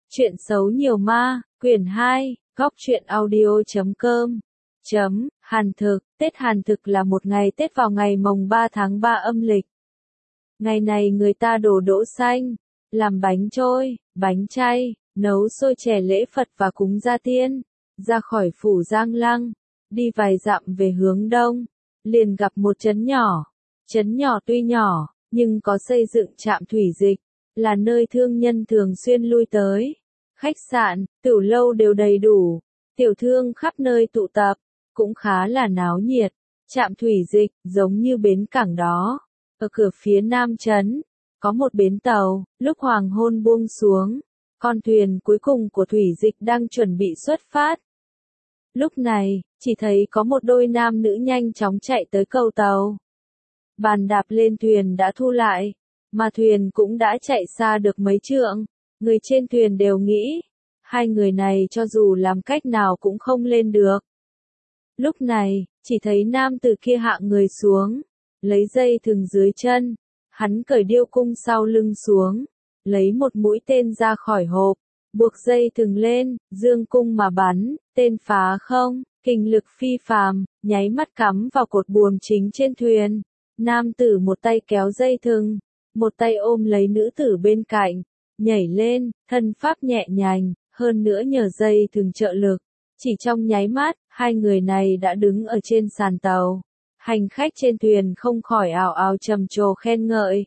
Chuyện xấu nhiều ma, quyển 2, goctruyện.audio.com. Hàn thực, Tết Hàn thực là một ngày Tết vào ngày mồng 3 tháng 3 âm lịch. Ngày này người ta đổ đỗ xanh, làm bánh trôi, bánh chay, nấu xôi chè lễ Phật và cúng gia tiên, ra khỏi phủ Giang Lăng, đi vài dặm về hướng đông, liền gặp một trấn nhỏ. Trấn nhỏ tuy nhỏ, nhưng có xây dựng trạm thủy dịch, là nơi thương nhân thường xuyên lui tới. Khách sạn, tiểu lâu đều đầy đủ, tiểu thương khắp nơi tụ tập, cũng khá là náo nhiệt. Trạm thủy dịch, giống như bến cảng đó. Ở cửa phía nam trấn, có một bến tàu, lúc hoàng hôn buông xuống, con thuyền cuối cùng của thủy dịch đang chuẩn bị xuất phát. Lúc này, chỉ thấy có một đôi nam nữ nhanh chóng chạy tới cầu tàu. Bàn đạp lên thuyền đã thu lại, mà thuyền cũng đã chạy xa được mấy trượng. Người trên thuyền đều nghĩ, hai người này cho dù làm cách nào cũng không lên được. Lúc này, chỉ thấy nam từ kia hạ người xuống, lấy dây thừng dưới chân, hắn cởi điêu cung sau lưng xuống, lấy một mũi tên ra khỏi hộp, buộc dây thừng lên, dương cung mà bắn, tên phá không, kinh lực phi phàm, nháy mắt cắm vào cột buồm chính trên thuyền. Nam tử một tay kéo dây thừng, một tay ôm lấy nữ tử bên cạnh, nhảy lên, thân pháp nhẹ nhàng, hơn nữa nhờ dây thừng trợ lực. Chỉ trong nháy mắt, hai người này đã đứng ở trên sàn tàu. Hành khách trên thuyền không khỏi ào ào trầm trồ khen ngợi.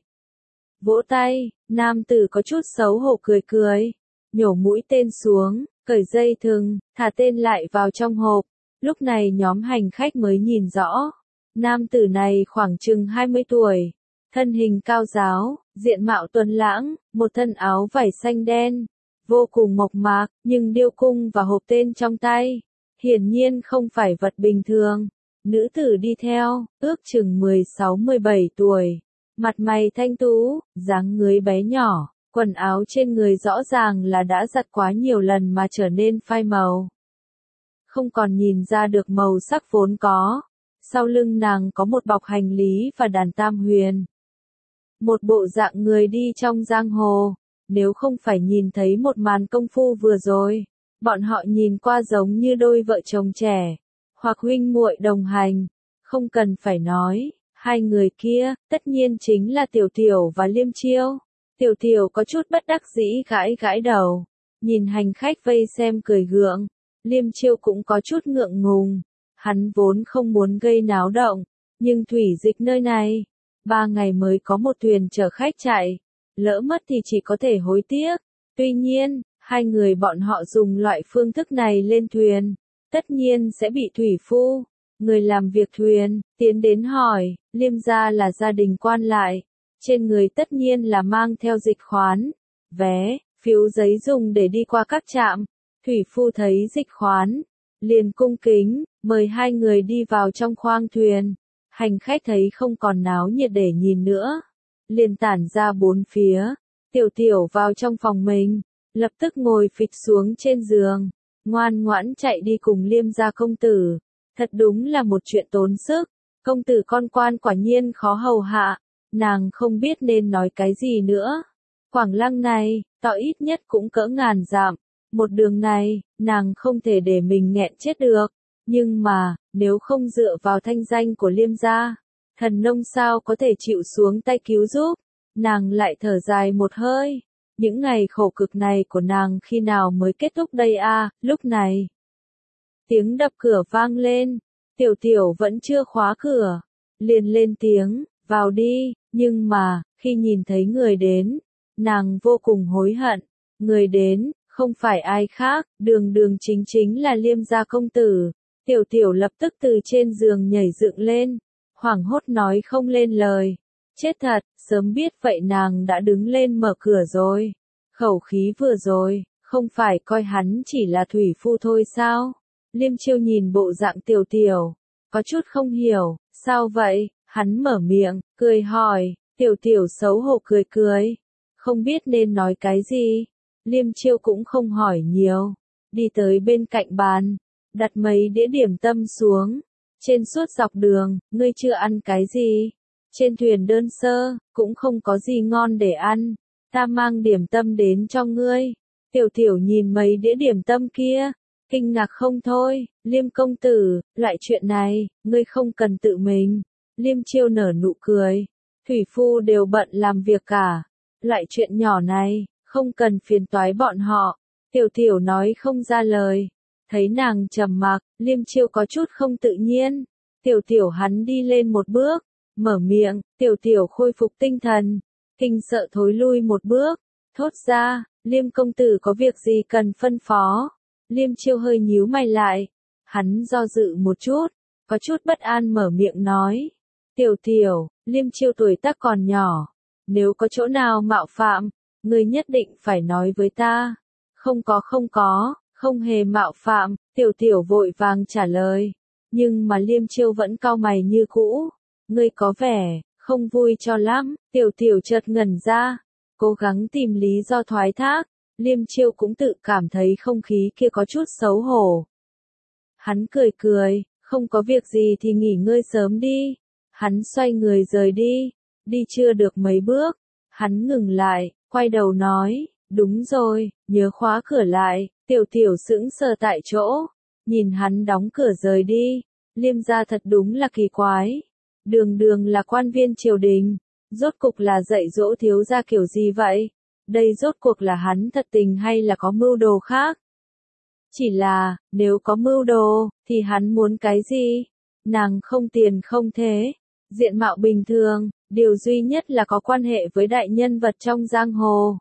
Vỗ tay, nam tử có chút xấu hổ cười cười, nhổ mũi tên xuống, cởi dây thừng, thả tên lại vào trong hộp. Lúc này nhóm hành khách mới nhìn rõ. Nam tử này khoảng chừng 20 tuổi, thân hình cao ráo, diện mạo tuấn lãng, một thân áo vải xanh đen, vô cùng mộc mạc, nhưng điêu cung và hộp tên trong tay, hiển nhiên không phải vật bình thường. Nữ tử đi theo, ước chừng 16-17 tuổi, mặt mày thanh tú, dáng người bé nhỏ, quần áo trên người rõ ràng là đã giặt quá nhiều lần mà trở nên phai màu. Không còn nhìn ra được màu sắc vốn có. Sau lưng nàng có một bọc hành lý và đàn tam huyền. Một bộ dạng người đi trong giang hồ. Nếu không phải nhìn thấy một màn công phu vừa rồi, bọn họ nhìn qua giống như đôi vợ chồng trẻ, hoặc huynh muội đồng hành. Không cần phải nói, hai người kia, tất nhiên chính là Tiểu Tiểu và Liêm Chiêu. Tiểu Tiểu có chút bất đắc dĩ gãi gãi đầu, nhìn hành khách vây xem cười gượng. Liêm Chiêu cũng có chút ngượng ngùng. Hắn vốn không muốn gây náo động, nhưng thủy dịch nơi này, 3 ngày mới có một thuyền chở khách chạy, lỡ mất thì chỉ có thể hối tiếc. Tuy nhiên, hai người bọn họ dùng loại phương thức này lên thuyền, tất nhiên sẽ bị thủy phu, người làm việc thuyền, tiến đến hỏi. Liêm gia là gia đình quan lại, trên người tất nhiên là mang theo dịch khoán, vé, phiếu giấy dùng để đi qua các trạm. Thủy phu thấy dịch khoán, liền cung kính, mời hai người đi vào trong khoang thuyền. Hành khách thấy không còn náo nhiệt để nhìn nữa, liền tản ra bốn phía. Tiểu Tiểu vào trong phòng mình, lập tức ngồi phịch xuống trên giường, ngoan ngoãn chạy đi cùng Liêm gia công tử. Thật đúng là một chuyện tốn sức, công tử con quan quả nhiên khó hầu hạ. Nàng không biết nên nói cái gì nữa. Quảng Lăng này, to ít nhất cũng cỡ ngàn dặm. Một đường này, nàng không thể để mình nghẹn chết được. Nhưng mà, nếu không dựa vào thanh danh của Liêm gia, thần nông sao có thể chịu xuống tay cứu giúp. Nàng lại thở dài một hơi. Những ngày khổ cực này của nàng khi nào mới kết thúc đây à? Lúc này, tiếng đập cửa vang lên. Tiểu Tiểu vẫn chưa khóa cửa, liền lên tiếng, vào đi. Nhưng mà, khi nhìn thấy người đến, nàng vô cùng hối hận. Người đến, không phải ai khác, đường đường chính chính là Liêm gia công tử. Tiểu Tiểu lập tức từ trên giường nhảy dựng lên, hoảng hốt nói không lên lời. Chết thật, sớm biết vậy nàng đã đứng lên mở cửa rồi. Khẩu khí vừa rồi, không phải coi hắn chỉ là thủy phu thôi sao? Liêm Chiêu nhìn bộ dạng Tiểu Tiểu, có chút không hiểu, sao vậy? Hắn mở miệng, cười hỏi. Tiểu Tiểu xấu hổ cười cười, không biết nên nói cái gì. Liêm Chiêu cũng không hỏi nhiều, đi tới bên cạnh bàn, đặt mấy đĩa điểm tâm xuống. Trên suốt dọc đường, ngươi chưa ăn cái gì? Trên thuyền đơn sơ, cũng không có gì ngon để ăn. Ta mang điểm tâm đến cho ngươi. Tiểu Tiểu nhìn mấy đĩa điểm tâm kia, kinh ngạc không thôi, Liêm công tử, loại chuyện này, ngươi không cần tự mình. Liêm Chiêu nở nụ cười, thủy phu đều bận làm việc cả, loại chuyện nhỏ này, không cần phiền toái bọn họ. Tiểu Tiểu nói không ra lời, thấy nàng trầm mặc, Liêm Chiêu có chút không tự nhiên. Tiểu Tiểu hắn đi lên một bước, mở miệng, Tiểu Tiểu khôi phục tinh thần, kinh sợ thối lui một bước, thốt ra, Liêm công tử có việc gì cần phân phó. Liêm Chiêu hơi nhíu mày lại, hắn do dự một chút, có chút bất an mở miệng nói. Tiểu Tiểu, Liêm Chiêu tuổi tác còn nhỏ, nếu có chỗ nào mạo phạm, ngươi nhất định phải nói với ta. Không có, không hề mạo phạm, Tiểu Tiểu vội vàng trả lời. Nhưng mà Liêm Chiêu vẫn cau mày như cũ. Ngươi có vẻ không vui cho lắm. Tiểu Tiểu chợt ngẩn ra, cố gắng tìm lý do thoái thác. Liêm Chiêu cũng tự cảm thấy không khí kia có chút xấu hổ. Hắn cười cười, không có việc gì thì nghỉ ngơi sớm đi. Hắn xoay người rời đi, đi chưa được mấy bước, hắn ngừng lại, quay đầu nói, đúng rồi, nhớ khóa cửa lại. Tiểu Tiểu sững sờ tại chỗ, nhìn hắn đóng cửa rời đi. Liêm gia thật đúng là kỳ quái, đường đường là quan viên triều đình, rốt cục là dạy dỗ thiếu gia kiểu gì vậy? Đây rốt cuộc là hắn thật tình hay là có mưu đồ khác? Chỉ là, nếu có mưu đồ, thì hắn muốn cái gì? Nàng không tiền không thế, diện mạo bình thường, điều duy nhất là có quan hệ với đại nhân vật trong giang hồ.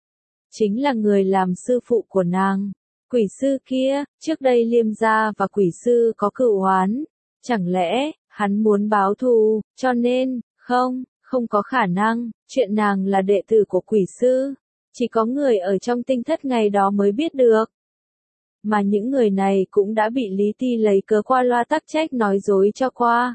Chính là người làm sư phụ của nàng. Quỷ sư kia, trước đây Liêm gia và quỷ sư có cựu oán. Chẳng lẽ, hắn muốn báo thù, cho nên, không có khả năng, chuyện nàng là đệ tử của quỷ sư. Chỉ có người ở trong tinh thất ngày đó mới biết được. Mà những người này cũng đã bị Lý Ti lấy cớ qua loa tắc trách nói dối cho qua.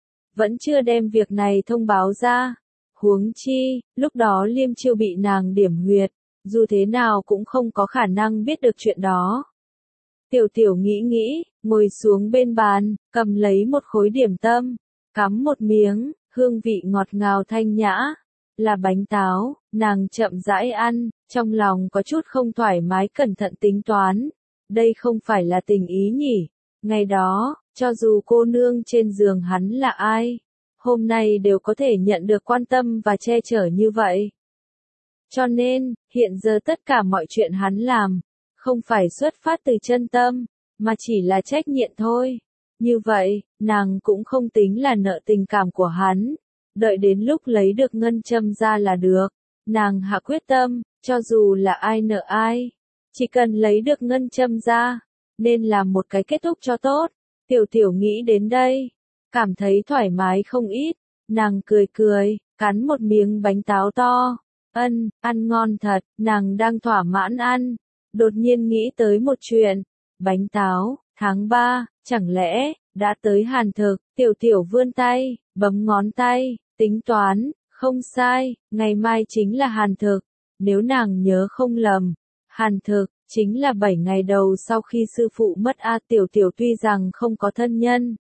Vẫn chưa đem việc này thông báo ra. Huống chi, lúc đó Liêm Chiêu bị nàng điểm huyệt, dù thế nào cũng không có khả năng biết được chuyện đó. Tiểu Tiểu nghĩ, ngồi xuống bên bàn, cầm lấy một khối điểm tâm, cắm một miếng, hương vị ngọt ngào thanh nhã, là bánh táo, nàng chậm rãi ăn, trong lòng có chút không thoải mái cẩn thận tính toán. Đây không phải là tình ý nhỉ? Ngày đó, cho dù cô nương trên giường hắn là ai, hôm nay đều có thể nhận được quan tâm và che chở như vậy. Cho nên, hiện giờ tất cả mọi chuyện hắn làm, không phải xuất phát từ chân tâm, mà chỉ là trách nhiệm thôi. Như vậy, nàng cũng không tính là nợ tình cảm của hắn. Đợi đến lúc lấy được ngân châm ra là được. Nàng hạ quyết tâm, cho dù là ai nợ ai, chỉ cần lấy được ngân châm ra, nên làm một cái kết thúc cho tốt. Tiểu Tiểu nghĩ đến đây, cảm thấy thoải mái không ít. Nàng cười, cắn một miếng bánh táo to. Ăn ngon thật, nàng đang thỏa mãn ăn. Đột nhiên nghĩ tới một chuyện. Bánh táo, tháng 3, chẳng lẽ, đã tới hàn thực. Tiểu Tiểu vươn tay, bấm ngón tay, tính toán, không sai, ngày mai chính là hàn thực. Nếu nàng nhớ không lầm, hàn thực, chính là 7 ngày đầu sau khi sư phụ mất. Tiểu Tiểu tuy rằng không có thân nhân,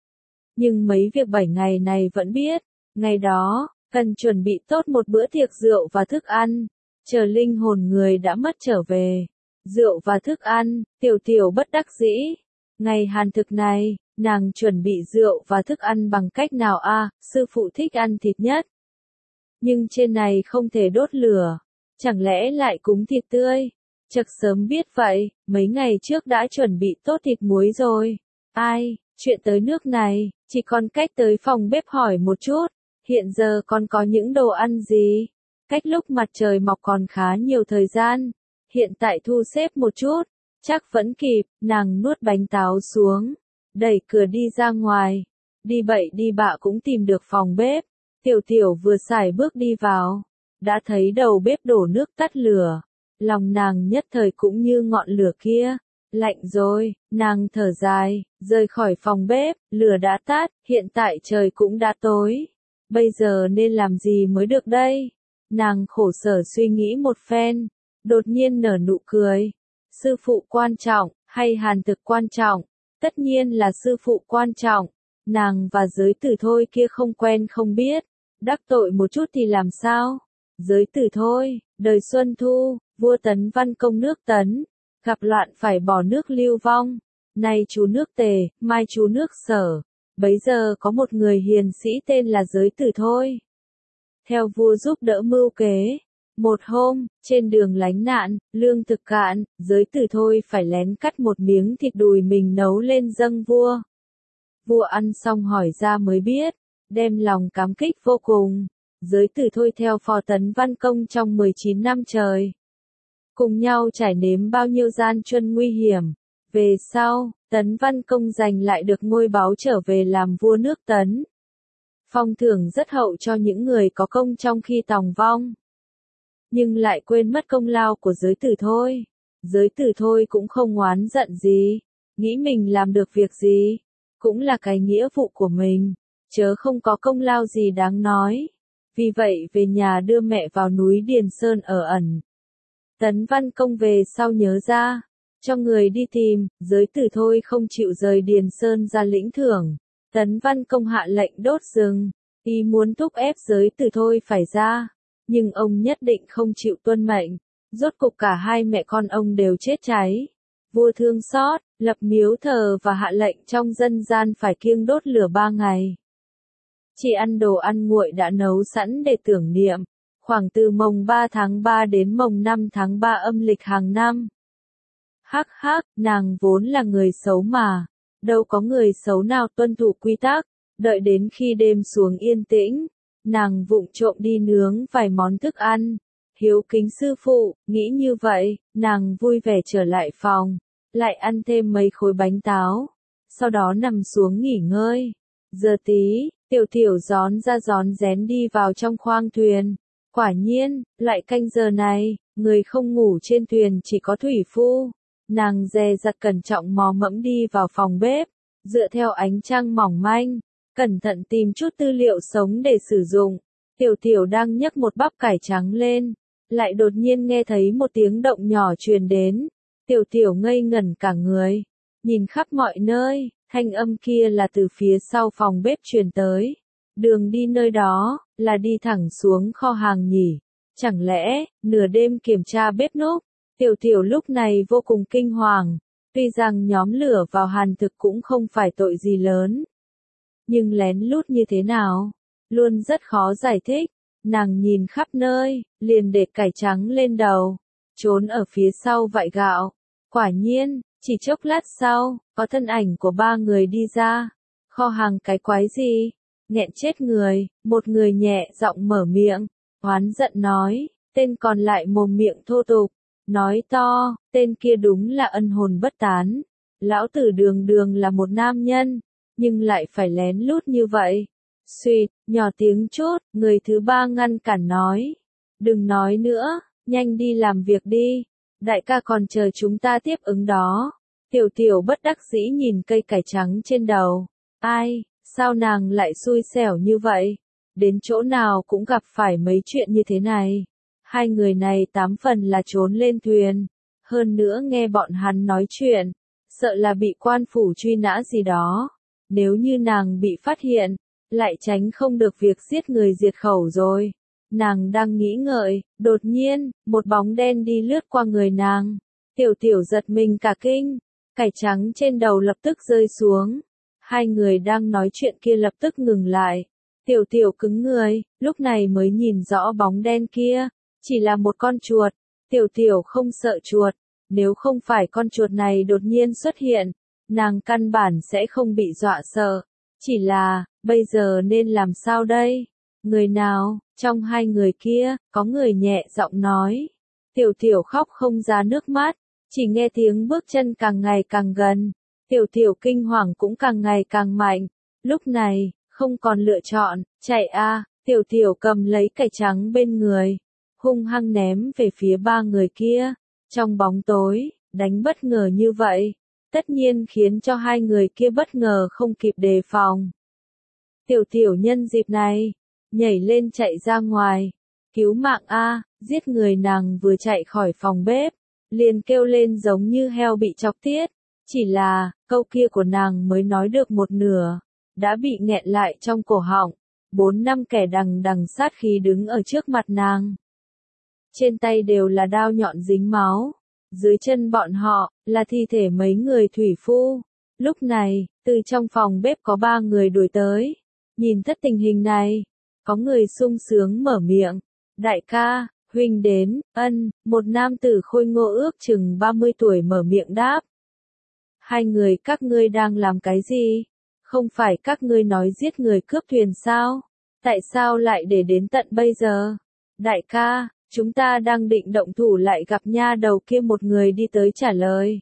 nhưng mấy việc 7 ngày này vẫn biết. Ngày đó, cần chuẩn bị tốt một bữa tiệc rượu và thức ăn, chờ linh hồn người đã mất trở về. Rượu và thức ăn, Tiểu Tiểu bất đắc dĩ. Ngày hàn thực này, nàng chuẩn bị rượu và thức ăn bằng cách nào? Sư phụ thích ăn thịt nhất. Nhưng trên này không thể đốt lửa, chẳng lẽ lại cúng thịt tươi? Chợt sớm biết vậy, mấy ngày trước đã chuẩn bị tốt thịt muối rồi. Chuyện tới nước này, chỉ còn cách tới phòng bếp hỏi một chút. Hiện giờ còn có những đồ ăn gì? Cách lúc mặt trời mọc còn khá nhiều thời gian. Hiện tại thu xếp một chút, chắc vẫn kịp. Nàng nuốt bánh táo xuống, đẩy cửa đi ra ngoài. Đi bậy đi bạ cũng tìm được phòng bếp. Tiểu Tiểu vừa xài bước đi vào, đã thấy đầu bếp đổ nước tắt lửa. Lòng nàng nhất thời cũng như ngọn lửa kia. Lạnh rồi, nàng thở dài, rời khỏi phòng bếp, lửa đã tắt, hiện tại trời cũng đã tối. Bây giờ nên làm gì mới được đây? Nàng khổ sở suy nghĩ một phen, đột nhiên nở nụ cười. Sư phụ quan trọng, hay hàn thực quan trọng? Tất nhiên là sư phụ quan trọng. Nàng và giới tử thôi kia không quen không biết, đắc tội một chút thì làm sao? giới tử thôi, đời xuân thu, vua Tấn Văn công nước Tấn, gặp loạn phải bỏ nước lưu vong, nay chú nước Tề, mai chú nước Sở, bấy giờ có một người hiền sĩ tên là giới tử thôi. Theo vua giúp đỡ mưu kế. Một hôm, trên đường lánh nạn, lương thực cạn, giới tử thôi phải lén cắt một miếng thịt đùi mình nấu lên dâng vua. Vua ăn xong hỏi ra mới biết, đem lòng cảm kích vô cùng. Giới tử thôi theo phò Tấn Văn Công trong 19 năm trời. Cùng nhau trải nếm bao nhiêu gian truân nguy hiểm. Về sau, Tấn Văn Công giành lại được ngôi báu trở về làm vua nước Tấn. Phong thưởng rất hậu cho những người có công trong khi tòng vong. Nhưng lại quên mất công lao của giới tử thôi. Giới tử thôi cũng không oán giận gì, nghĩ mình làm được việc gì, cũng là cái nghĩa vụ của mình, chớ không có công lao gì đáng nói. Vì vậy về nhà đưa mẹ vào núi Điền Sơn ở ẩn. Tấn Văn Công về sau nhớ ra, cho người đi tìm, giới tử thôi không chịu rời Điền Sơn ra lĩnh thưởng. Tấn Văn Công hạ lệnh đốt rừng, ý muốn thúc ép giới tử thôi phải ra. Nhưng ông nhất định không chịu tuân mệnh, rốt cục cả hai mẹ con ông đều chết cháy. Vua thương xót, lập miếu thờ và hạ lệnh trong dân gian phải kiêng đốt lửa 3 ngày. Chỉ ăn đồ ăn nguội đã nấu sẵn để tưởng niệm, khoảng từ mồng 3 tháng 3 đến mồng 5 tháng 3 âm lịch hàng năm. Hắc hắc, nàng vốn là người xấu mà, đâu có người xấu nào tuân thủ quy tắc, đợi đến khi đêm xuống yên tĩnh. Nàng vụng trộm đi nướng vài món thức ăn, hiếu kính sư phụ, nghĩ như vậy, nàng vui vẻ trở lại phòng, lại ăn thêm mấy khối bánh táo, sau đó nằm xuống nghỉ ngơi. Giờ tí, tiểu tiểu gión ra gión rén đi vào trong khoang thuyền, quả nhiên, lại canh giờ này, người không ngủ trên thuyền chỉ có thủy phu. Nàng dè dặt cẩn trọng mò mẫm đi vào phòng bếp, dựa theo ánh trăng mỏng manh. Cẩn thận tìm chút tư liệu sống để sử dụng. Tiểu tiểu đang nhấc một bắp cải trắng lên, lại đột nhiên nghe thấy một tiếng động nhỏ truyền đến. Tiểu tiểu ngây ngẩn cả người, nhìn khắp mọi nơi, thanh âm kia là từ phía sau phòng bếp truyền tới. Đường đi nơi đó, là đi thẳng xuống kho hàng nhỉ? Chẳng lẽ, nửa đêm kiểm tra bếp núc? Tiểu tiểu lúc này vô cùng kinh hoàng, tuy rằng nhóm lửa vào hàn thực cũng không phải tội gì lớn. Nhưng lén lút như thế nào? Luôn rất khó giải thích. Nàng nhìn khắp nơi, liền để cải trắng lên đầu, trốn ở phía sau vại gạo. Quả nhiên, chỉ chốc lát sau, có thân ảnh của 3 người đi ra. Kho hàng cái quái gì? Nghẹn chết người, một người nhẹ giọng mở miệng, oán giận nói, tên còn lại mồm miệng thô tục, nói to, tên kia đúng là ân hồn bất tán. Lão tử đường đường là một nam nhân, nhưng lại phải lén lút như vậy. Xuyệt, nhỏ tiếng chút, người thứ 3 ngăn cản nói. Đừng nói nữa, nhanh đi làm việc đi. Đại ca còn chờ chúng ta tiếp ứng đó. Tiểu tiểu bất đắc dĩ nhìn cây cải trắng trên đầu. Ai, sao nàng lại xui xẻo như vậy? Đến chỗ nào cũng gặp phải mấy chuyện như thế này. Hai người này 8 phần là trốn lên thuyền. Hơn nữa nghe bọn hắn nói chuyện, sợ là bị quan phủ truy nã gì đó. Nếu như nàng bị phát hiện, lại tránh không được việc giết người diệt khẩu rồi. Nàng đang nghĩ ngợi, đột nhiên, một bóng đen đi lướt qua người nàng. Tiểu tiểu giật mình cả kinh, cải trắng trên đầu lập tức rơi xuống. Hai người đang nói chuyện kia lập tức ngừng lại. Tiểu tiểu cứng người, lúc này mới nhìn rõ bóng đen kia, chỉ là một con chuột. Tiểu tiểu không sợ chuột, nếu không phải con chuột này đột nhiên xuất hiện, nàng căn bản sẽ không bị dọa sợ. Chỉ là, bây giờ nên làm sao đây? Người nào, trong hai người kia, có người nhẹ giọng nói. Tiểu tiểu khóc không ra nước mắt, chỉ nghe tiếng bước chân càng ngày càng gần. Tiểu tiểu kinh hoàng cũng càng ngày càng mạnh. Lúc này, không còn lựa chọn, chạy a. Tiểu tiểu cầm lấy cải trắng bên người, hung hăng ném về phía 3 người kia. Trong bóng tối, đánh bất ngờ như vậy, tất nhiên khiến cho hai người kia bất ngờ không kịp đề phòng. Tiểu tiểu nhân dịp này, nhảy lên chạy ra ngoài, cứu mạng a, giết người. Nàng vừa chạy khỏi phòng bếp, liền kêu lên giống như heo bị chọc tiết. Chỉ là, câu kia của nàng mới nói được một nửa, đã bị nghẹn lại trong cổ họng. 4 năm kẻ đằng đằng sát khí đứng ở trước mặt nàng. trên tay đều là đao nhọn dính máu. Dưới chân bọn họ, là thi thể mấy người thủy phu. Lúc này, từ trong phòng bếp có 3 người đuổi tới. Nhìn tất tình hình này, có người sung sướng mở miệng. Đại ca, huynh đến, một nam tử khôi ngô ước chừng 30 tuổi mở miệng đáp. Hai người các ngươi đang làm cái gì? Không phải các ngươi nói giết người cướp thuyền sao? Tại sao lại để đến tận bây giờ? Đại ca, chúng ta đang định động thủ lại gặp nha đầu kia, một người đi tới trả lời.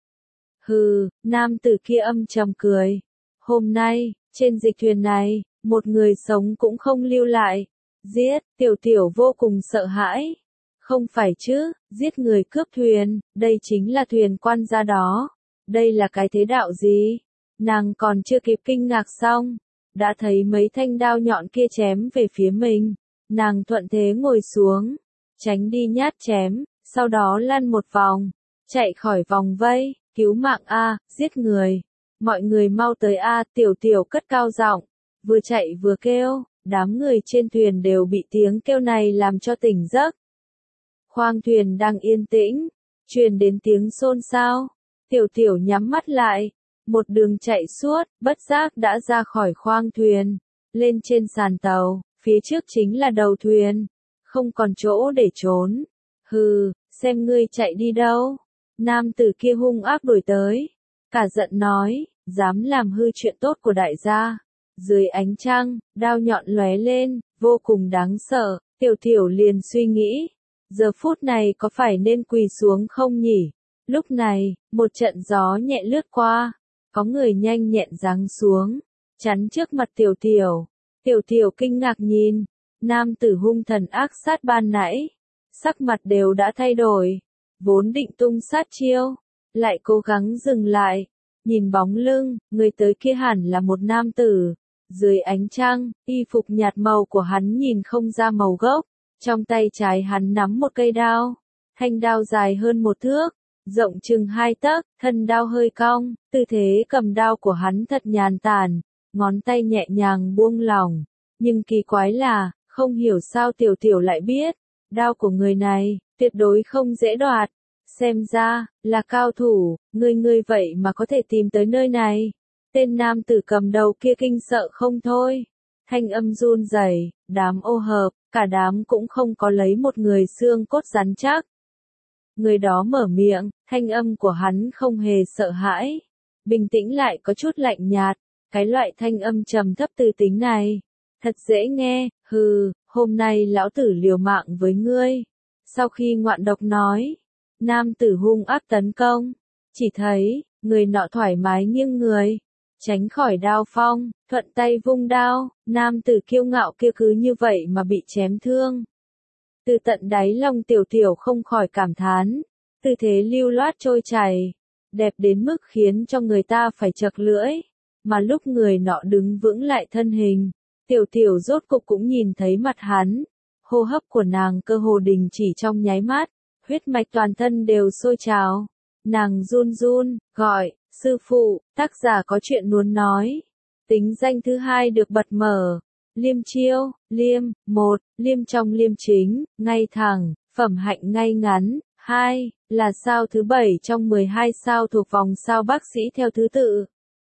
Hừ, nam tử kia âm trầm cười. Hôm nay, trên dịch thuyền này, một người sống cũng không lưu lại. Giết, tiểu tiểu vô cùng sợ hãi. Không phải chứ, giết người cướp thuyền, đây chính là thuyền quan gia đó. Đây là cái thế đạo gì? Nàng còn chưa kịp kinh ngạc xong, đã thấy mấy thanh đao nhọn kia chém về phía mình. Nàng thuận thế ngồi xuống, tránh đi nhát chém, sau đó lăn một vòng, chạy khỏi vòng vây, cứu mạng a, giết người. Mọi người mau tới a, tiểu tiểu cất cao giọng, vừa chạy vừa kêu, đám người trên thuyền đều bị tiếng kêu này làm cho tỉnh giấc. Khoang thuyền đang yên tĩnh, truyền đến tiếng xôn xao, tiểu tiểu nhắm mắt lại, một đường chạy suốt, bất giác đã ra khỏi khoang thuyền, lên trên sàn tàu, phía trước chính là đầu thuyền, không còn chỗ để trốn. Hừ, xem ngươi chạy đi đâu. Nam tử kia hung ác đuổi tới, cả giận nói, dám làm hư chuyện tốt của đại gia. Dưới ánh trăng, đao nhọn lóe lên, vô cùng đáng sợ, tiểu tiểu liền suy nghĩ, giờ phút này có phải nên quỳ xuống không nhỉ? Lúc này, một trận gió nhẹ lướt qua, có người nhanh nhẹn giáng xuống, chắn trước mặt tiểu tiểu. Tiểu tiểu kinh ngạc nhìn, nam tử hung thần ác sát ban nãy, sắc mặt đều đã thay đổi, vốn định tung sát chiêu, lại cố gắng dừng lại, nhìn bóng lưng, người tới kia hẳn là một nam tử. Dưới ánh trăng, y phục nhạt màu của hắn nhìn không ra màu gốc, trong tay trái hắn nắm một cây đao, thanh đao dài hơn 1 thước, rộng chừng 2 tấc, thân đao hơi cong, tư thế cầm đao của hắn thật nhàn tản, ngón tay nhẹ nhàng buông lỏng, nhưng kỳ quái là, không hiểu sao tiểu tiểu lại biết, đao của người này, tuyệt đối không dễ đoạt, xem ra, là cao thủ, ngươi vậy mà có thể tìm tới nơi này. Tên nam tử cầm đầu kia kinh sợ không thôi, thanh âm run rẩy, đám ô hợp, cả đám cũng không có lấy một người xương cốt rắn chắc. Người đó mở miệng, thanh âm của hắn không hề sợ hãi, bình tĩnh lại có chút lạnh nhạt, cái loại thanh âm trầm thấp từ tính này, thật dễ nghe, hừ, hôm nay lão tử liều mạng với ngươi. Sau khi ngoạn độc nói, nam tử hung ác tấn công, chỉ thấy, người nọ thoải mái nghiêng người, tránh khỏi đao phong, thuận tay vung đao, nam tử kiêu ngạo kia cứ như vậy mà bị chém thương. Từ tận đáy lòng tiểu tiểu không khỏi cảm thán, tư thế lưu loát trôi chảy, đẹp đến mức khiến cho người ta phải chật lưỡi, mà lúc người nọ đứng vững lại thân hình, tiểu tiểu rốt cục cũng nhìn thấy mặt hắn, hô hấp của nàng cơ hồ đình chỉ trong nháy mắt, huyết mạch toàn thân đều sôi trào, nàng run run, gọi, sư phụ, tác giả có chuyện muốn nói. Tính danh thứ 2 được bật mở. Liêm chiêu, liêm, 1, liêm trong liêm chính, ngay thẳng, phẩm hạnh ngay ngắn, 2, là sao thứ 7 trong 12 sao thuộc vòng sao bác sĩ theo thứ tự.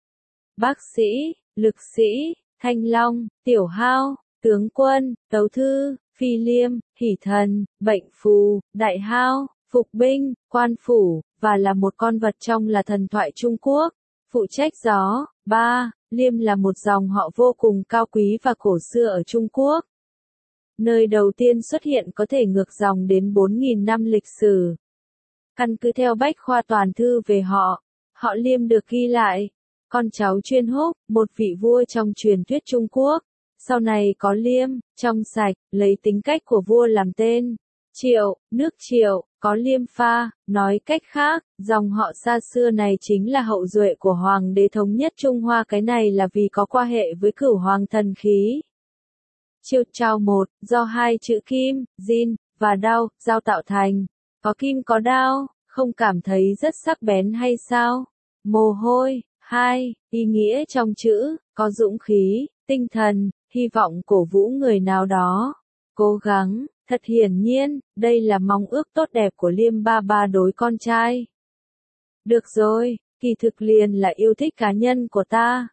Bác sĩ, lực sĩ, thanh long, tiểu hao, tướng quân, tấu thư, phi liêm, hỷ thần, bệnh phù, đại hao, phục binh, quan phủ, và là một con vật trong là thần thoại Trung Quốc, phụ trách gió. 3. Liêm là một dòng họ vô cùng cao quý và cổ xưa ở Trung Quốc. Nơi đầu tiên xuất hiện có thể ngược dòng đến 4.000 năm lịch sử. Căn cứ theo bách khoa toàn thư về họ, họ Liêm được ghi lại, con cháu chuyên húc, một vị vua trong truyền thuyết Trung Quốc. Sau này có Liêm, trong sạch, lấy tính cách của vua làm tên. Triệu, nước Triệu, có Liêm Pha, nói cách khác, dòng họ xa xưa này chính là hậu duệ của hoàng đế thống nhất Trung Hoa, cái này là vì có quan hệ với Cửu Hoàng thần khí. Chiêu trao 1, do 2 chữ kim, jin, và đao, dao tạo thành, có kim có đao, không cảm thấy rất sắc bén hay sao? Mồ hôi. 2, ý nghĩa trong chữ, có dũng khí, tinh thần, hy vọng cổ vũ người nào đó, cố gắng. Thật hiển nhiên, đây là mong ước tốt đẹp của Liêm ba ba đối con trai. Được rồi, kỳ thực liền là yêu thích cá nhân của ta.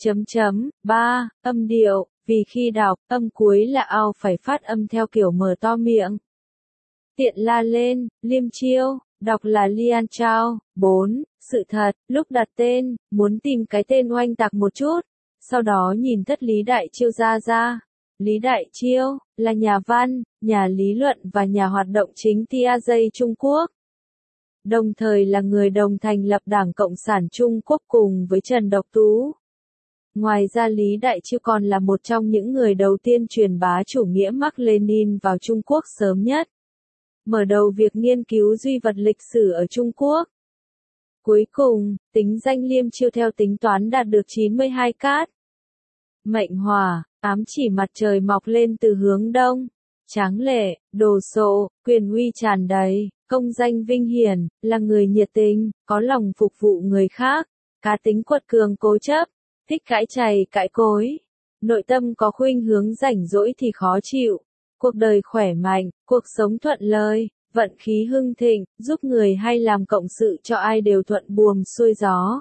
Ba, âm điệu, vì khi đọc, âm cuối là ao phải phát âm theo kiểu mở to miệng. Tiện la lên, Liêm Chiêu, đọc là Lian Chao. 4. Sự thật, lúc đặt tên, muốn tìm cái tên oanh tạc một chút. Sau đó nhìn thất Lý Đại Chiêu ra. Lý Đại Chiêu, là nhà văn, nhà lý luận và nhà hoạt động chính TAJ Trung Quốc. Đồng thời là người đồng thành lập Đảng Cộng sản Trung Quốc cùng với Trần Độc Tú. Ngoài ra Lý Đại Chiêu còn là một trong những người đầu tiên truyền bá chủ nghĩa Mác Lênin vào Trung Quốc sớm nhất. Mở đầu việc nghiên cứu duy vật lịch sử ở Trung Quốc. Cuối cùng, tính danh Liêm Chiêu theo tính toán đạt được 92 cát. Mệnh hỏa, ám chỉ mặt trời mọc lên từ hướng đông. Tráng lệ, đồ sộ, quyền uy tràn đầy, công danh vinh hiển, là người nhiệt tình, có lòng phục vụ người khác, cá tính quật cường cố chấp, thích cãi chày cãi cối. Nội tâm có khuynh hướng rảnh rỗi thì khó chịu. Cuộc đời khỏe mạnh, cuộc sống thuận lợi, vận khí hưng thịnh, giúp người hay làm cộng sự cho ai đều thuận buồm xuôi gió.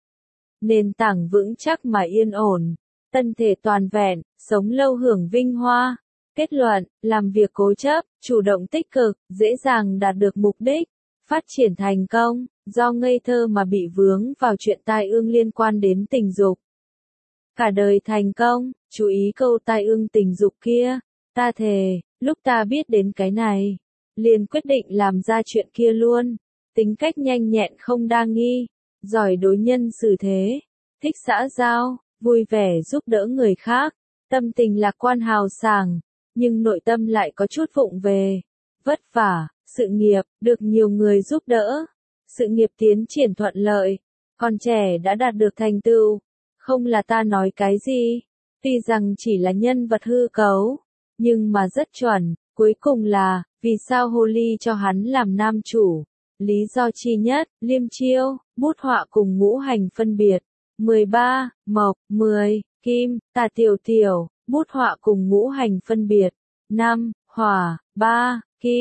Nền tảng vững chắc mà yên ổn, thân thể toàn vẹn, sống lâu hưởng vinh hoa. Kết luận, làm việc cố chấp, chủ động tích cực, dễ dàng đạt được mục đích, phát triển thành công, do ngây thơ mà bị vướng vào chuyện tai ương liên quan đến tình dục. Cả đời thành công, chú ý câu tai ương tình dục kia, ta thề, lúc ta biết đến cái này, liền quyết định làm ra chuyện kia luôn. Tính cách nhanh nhẹn không đa nghi, giỏi đối nhân xử thế, thích xã giao, vui vẻ giúp đỡ người khác, tâm tình lạc quan hào sảng, nhưng nội tâm lại có chút vụng về, vất vả, sự nghiệp, được nhiều người giúp đỡ, sự nghiệp tiến triển thuận lợi, còn trẻ đã đạt được thành tựu, không là ta nói cái gì, tuy rằng chỉ là nhân vật hư cấu, nhưng mà rất chuẩn, cuối cùng là, vì sao Hồ Ly cho hắn làm nam chủ, lý do chi nhất, Liêm Chiêu, bút họa cùng ngũ hành phân biệt, 13, Mộc, 10, Kim, Tà Tiểu Tiểu, bút họa cùng ngũ hành phân biệt, 5, Hỏa, 3,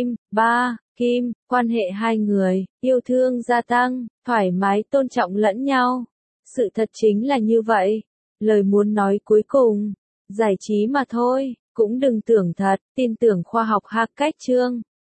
Kim, quan hệ hai người, yêu thương gia tăng, thoải mái tôn trọng lẫn nhau. Sự thật chính là như vậy. Lời muốn nói cuối cùng, giải trí mà thôi, cũng đừng tưởng thật, tin tưởng khoa học Hạc Cách Chương.